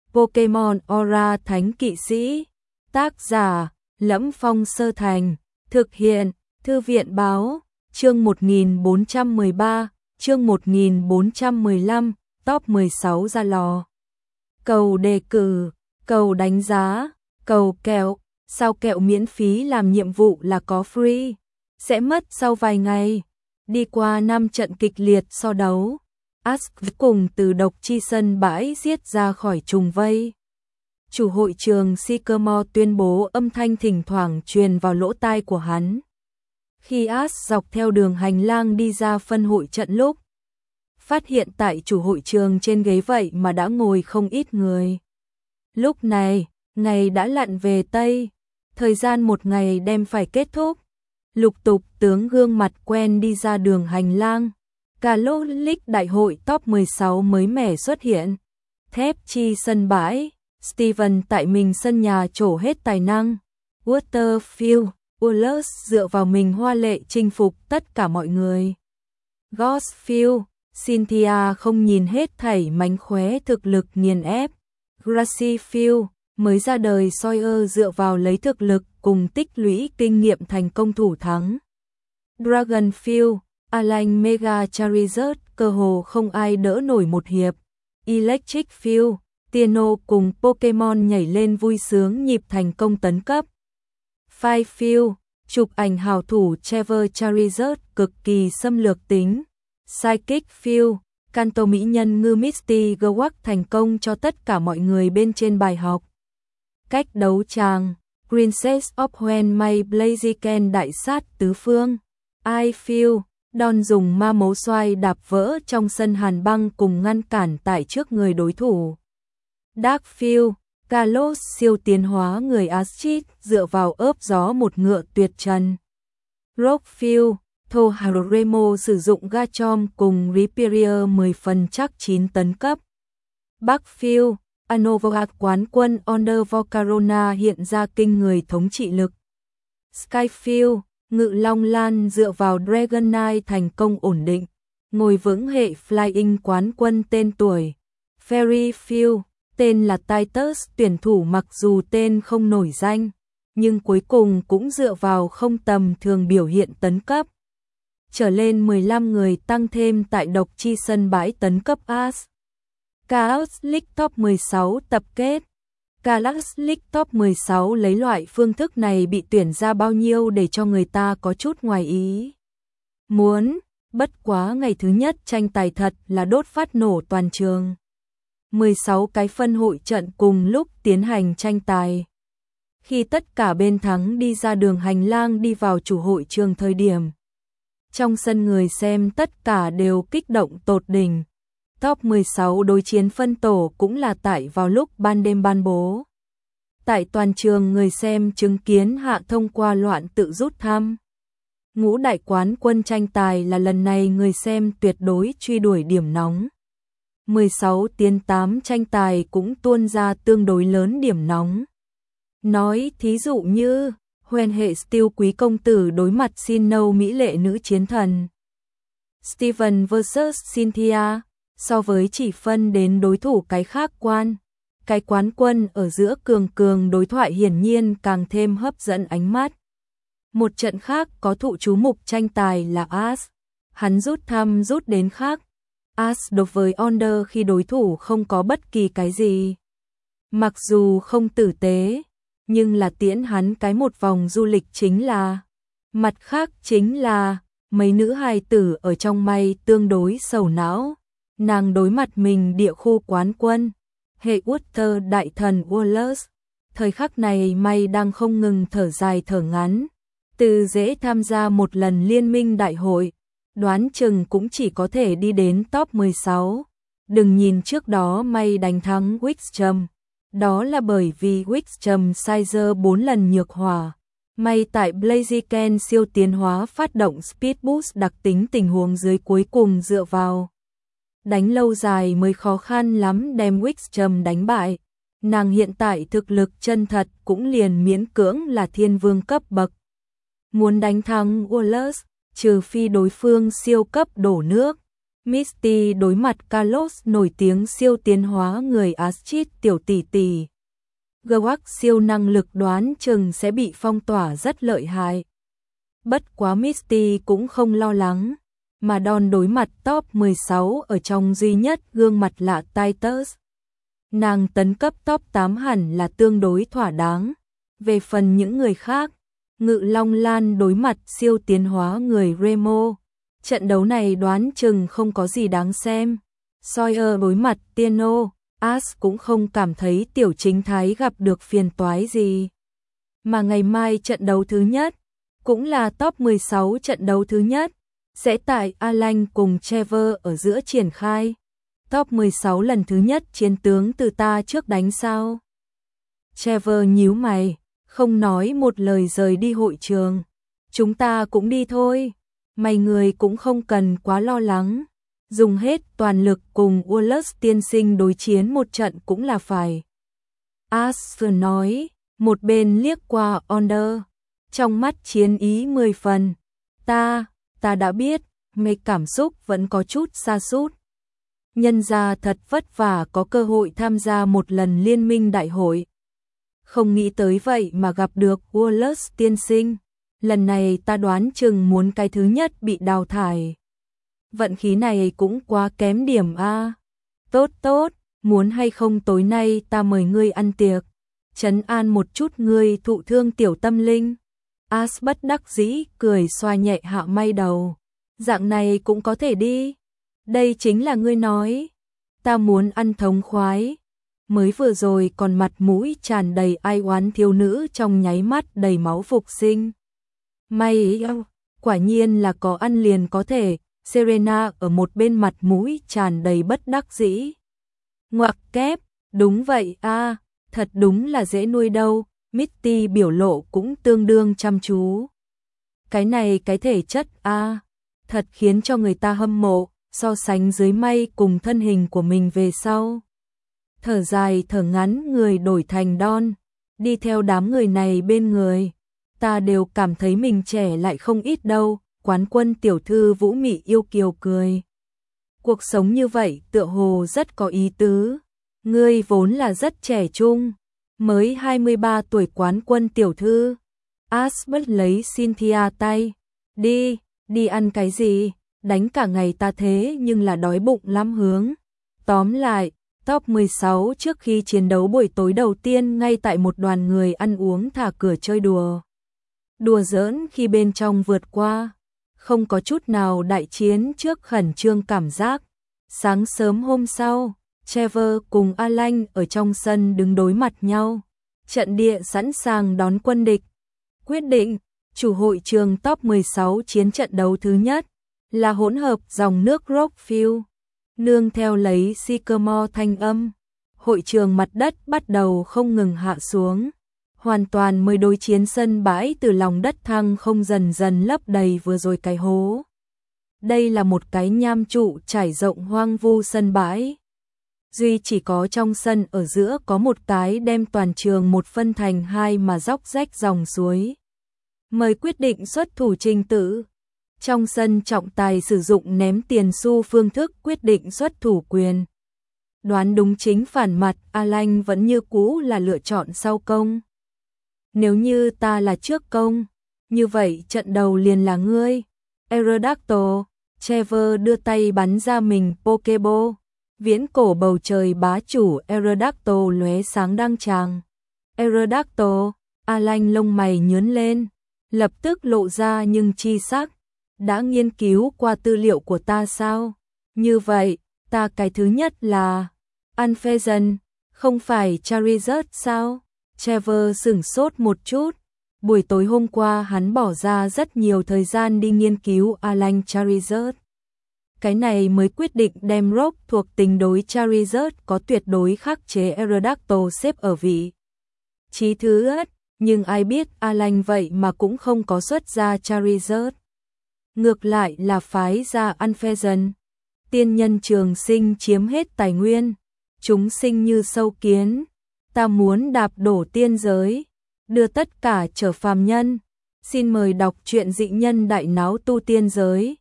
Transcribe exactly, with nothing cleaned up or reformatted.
Pokemon Aura Thánh Kỵ Sĩ. Tác giả: Lẫm Phong Sơ Thành. Thực hiện: Thư viện báo. Chương một nghìn bốn trăm mười ba, chương một nghìn bốn trăm mười lăm, top mười sáu ra lò. Cầu đề cử, cầu đánh giá, cầu kẹo. Sao kẹo miễn phí làm nhiệm vụ là có free, sẽ mất sau vài ngày. Đi qua năm trận kịch liệt so đấu, Ash cùng từ độc chi sân bãi giết ra khỏi trùng vây. Chủ hội trường Sycamore tuyên bố, âm thanh thỉnh thoảng truyền vào lỗ tai của hắn. Khi Ash dọc theo đường hành lang đi ra phân hội trận lúc phát hiện tại chủ hội trường trên ghế vậy mà đã ngồi không ít người. Lúc này, ngày đã lặn về Tây, thời gian một ngày đem phải kết thúc. Lục tục tướng gương mặt quen đi ra đường hành lang. Gallo League đại hội top mười sáu mới mẻ xuất hiện. Thép chi sân bãi, Steven tại mình sân nhà trổ hết tài năng. Waterfield, Wallace dựa vào mình hoa lệ chinh phục tất cả mọi người. Gosfield, Cynthia không nhìn hết thảy mánh khóe thực lực nghiền ép. Grassfield, mới ra đời Sawyer dựa vào lấy thực lực cùng tích lũy kinh nghiệm thành công thủ thắng. Dragonfield, Alan Mega Charizard, cơ hồ không ai đỡ nổi một hiệp. Electric Field, Tino cùng Pokemon nhảy lên vui sướng nhịp thành công tấn cấp. Firefield, chụp ảnh hào thủ Trevor Charizard cực kỳ xâm lược tính. Psychic Field, Kanto mỹ nhân ngư Misty Gewak thành công cho tất cả mọi người bên trên bài học. Cách đấu tràng, Princess of When May Blaziken đại sát tứ phương. I Feel, Don dùng ma mấu xoay đạp vỡ trong sân hàn băng cùng ngăn cản tại trước người đối thủ. Dark Field, Kalos siêu tiến hóa người Astrid dựa vào ớp gió một ngựa tuyệt trần. Rock Field, Thoharemo sử dụng Gachom cùng Rhyperior mười phần chắc chín tấn cấp. Bắc Field, Anova quán quân Onder Volcarona hiện ra kinh người thống trị lực. Skyfield, Ngự Long Lan dựa vào Dragonite thành công ổn định, ngồi vững hệ Flying quán quân tên tuổi. Fairy Field, tên là Titus, tuyển thủ mặc dù tên không nổi danh, nhưng cuối cùng cũng dựa vào không tầm thường biểu hiện tấn cấp. Trở lên mười lăm người tăng thêm tại độc chi sân bãi tấn cấp Ash. Chaos League top mười sáu tập kết. Chaos League top mười sáu lấy loại phương thức này bị tuyển ra bao nhiêu để cho người ta có chút ngoài ý muốn, bất quá ngày thứ nhất tranh tài thật là đốt phát nổ toàn trường. mười sáu cái phân hội trận cùng lúc tiến hành tranh tài. Khi tất cả bên thắng đi ra đường hành lang đi vào chủ hội trường thời điểm, trong sân người xem tất cả đều kích động tột đỉnh. Top mười sáu đối chiến phân tổ cũng là tại vào lúc ban đêm ban bố. Tại toàn trường người xem chứng kiến hạ thông qua loạn tự rút thăm. Ngũ đại quán quân tranh tài là lần này người xem tuyệt đối truy đuổi điểm nóng. mười sáu tiến tám tranh tài cũng tuôn ra tương đối lớn điểm nóng. Nói thí dụ như Huyền hệ Steel quý công tử đối mặt Sinnoh mỹ lệ nữ chiến thần. Steven versus Cynthia, so với chỉ phân đến đối thủ cái khác quan, cái quán quân ở giữa cường cường đối thoại hiển nhiên càng thêm hấp dẫn ánh mắt. Một trận khác có thụ chú mục tranh tài là Ash, hắn rút thăm rút đến khác. Ash đối với Onder khi đối thủ không có bất kỳ cái gì. Mặc dù không tử tế, nhưng là tiễn hắn cái một vòng du lịch chính là. Mặt khác chính là, mấy nữ hài tử ở trong may tương đối sầu não. Nàng đối mặt mình địa khu quán quân, hệ Water đại thần Wallace. Thời khắc này may đang không ngừng thở dài thở ngắn. Từ dễ tham gia một lần liên minh đại hội, đoán chừng cũng chỉ có thể đi đến top mười sáu. Đừng nhìn trước đó may đánh thắng Wixcham. Đó là bởi vì Wixcham Sizer bốn lần nhược hỏa. May tại Blaziken siêu tiến hóa phát động Speed Boost đặc tính tình huống dưới cuối cùng dựa vào đánh lâu dài mới khó khăn lắm đem Wixcham đánh bại. Nàng hiện tại thực lực chân thật cũng liền miễn cưỡng là thiên vương cấp bậc. Muốn đánh thắng Wallace, trừ phi đối phương siêu cấp đổ nước, Misty đối mặt Carlos nổi tiếng siêu tiến hóa người Astrid tiểu tỷ tỷ. Gwak siêu năng lực đoán chừng sẽ bị phong tỏa rất lợi hại. Bất quá Misty cũng không lo lắng, mà đòn đối mặt top mười sáu ở trong duy nhất gương mặt lạ Titus. Nàng tấn cấp top tám hẳn là tương đối thỏa đáng. Về phần những người khác, Ngự Long Lan đối mặt siêu tiến hóa người Remo. Trận đấu này đoán chừng không có gì đáng xem. Sawyer đối mặt Tieno, Ash cũng không cảm thấy tiểu chính thái gặp được phiền toái gì. Mà ngày mai trận đấu thứ nhất, cũng là top mười sáu trận đấu thứ nhất, sẽ tại Alan cùng Trevor ở giữa triển khai. Top mười sáu lần thứ nhất chiến tướng từ ta trước đánh sao? Trevor nhíu mày, không nói một lời rời đi hội trường. Chúng ta cũng đi thôi. Mày người cũng không cần quá lo lắng. Dùng hết toàn lực cùng Wallace tiên sinh đối chiến một trận cũng là phải. Ash nói, một bên liếc qua Onder. Trong mắt chiến ý mười phần. Ta, ta đã biết, mấy cảm xúc vẫn có chút sa sút. Nhân ra thật vất vả có cơ hội tham gia một lần liên minh đại hội. Không nghĩ tới vậy mà gặp được Wallace tiên sinh. Lần này ta đoán chừng muốn cái thứ nhất bị đào thải. Vận khí này cũng quá kém điểm a. Tốt tốt, muốn hay không tối nay ta mời ngươi ăn tiệc. Trấn an một chút ngươi thụ thương tiểu tâm linh. Ash bất đắc dĩ cười xoa nhẹ hạ may đầu. Dạng này cũng có thể đi. Đây chính là ngươi nói. Ta muốn ăn thống khoái. Mới vừa rồi còn mặt mũi tràn đầy ai oán thiếu nữ trong nháy mắt đầy máu phục sinh. May quả nhiên là có ăn liền có thể. Serena ở một bên mặt mũi tràn đầy bất đắc dĩ. Ngoặc kép, đúng vậy a, thật đúng là dễ nuôi đâu. Mitty biểu lộ cũng tương đương chăm chú. Cái này cái thể chất a, thật khiến cho người ta hâm mộ, so sánh dưới may cùng thân hình của mình về sau. Thở dài thở ngắn người đổi thành Don, đi theo đám người này bên người. Ta đều cảm thấy mình trẻ lại không ít đâu. Quán quân tiểu thư Vũ Mị yêu kiều cười. Cuộc sống như vậy tựa hồ rất có ý tứ. Ngươi vốn là rất trẻ trung, mới hai mươi ba tuổi quán quân tiểu thư. Ash bất lấy Cynthia tay. Đi, đi ăn cái gì? Đánh cả ngày ta thế nhưng là đói bụng lắm hướng. Tóm lại, top mười sáu trước khi chiến đấu buổi tối đầu tiên ngay tại một đoàn người ăn uống thả cửa chơi đùa. Đùa giỡn khi bên trong vượt qua. Không có chút nào đại chiến trước khẩn trương cảm giác. Sáng sớm hôm sau, Trevor cùng Alan ở trong sân đứng đối mặt nhau. Trận địa sẵn sàng đón quân địch. Quyết định, chủ hội trường top mười sáu chiến trận đấu thứ nhất là hỗn hợp dòng nước Rockfield. Nương theo lấy Sycamore thanh âm, hội trường mặt đất bắt đầu không ngừng hạ xuống. Hoàn toàn mới đối chiến sân bãi từ lòng đất thăng không dần dần lấp đầy vừa rồi cái hố. Đây là một cái nham trụ trải rộng hoang vu sân bãi. Duy chỉ có trong sân ở giữa có một cái đem toàn trường một phân thành hai mà dốc rách dòng suối. Mời quyết định xuất thủ trình tự. Trong sân trọng tài sử dụng ném tiền xu phương thức quyết định xuất thủ quyền. Đoán đúng chính phản mặt, Alan vẫn như cũ là lựa chọn sau công. Nếu như ta là trước công, như vậy trận đầu liền là ngươi. Aerodactyl, Trevor đưa tay bắn ra mình Pokeball. Viễn cổ bầu trời bá chủ Aerodactyl lóe sáng đăng tràng. Aerodactyl, Alan lông mày nhướng lên, lập tức lộ ra nhưng chi sắc. Đã nghiên cứu qua tư liệu của ta sao? Như vậy, ta cái thứ nhất là Unfezant, không phải Charizard sao? Trevor sửng sốt một chút. Buổi tối hôm qua hắn bỏ ra rất nhiều thời gian đi nghiên cứu Alan Charizard. Cái này mới quyết định đem Rock thuộc tính đối Charizard có tuyệt đối khắc chế Aerodactyl xếp ở vị trí thứ nhất, nhưng ai biết Alan vậy mà cũng không có xuất ra Charizard. Ngược lại là phái ra Unfezant. Tiên nhân trường sinh chiếm hết tài nguyên, chúng sinh như sâu kiến. Ta muốn đạp đổ tiên giới, đưa tất cả trở phàm nhân. Xin mời đọc truyện Dị Nhân Đại Náo Tu Tiên Giới.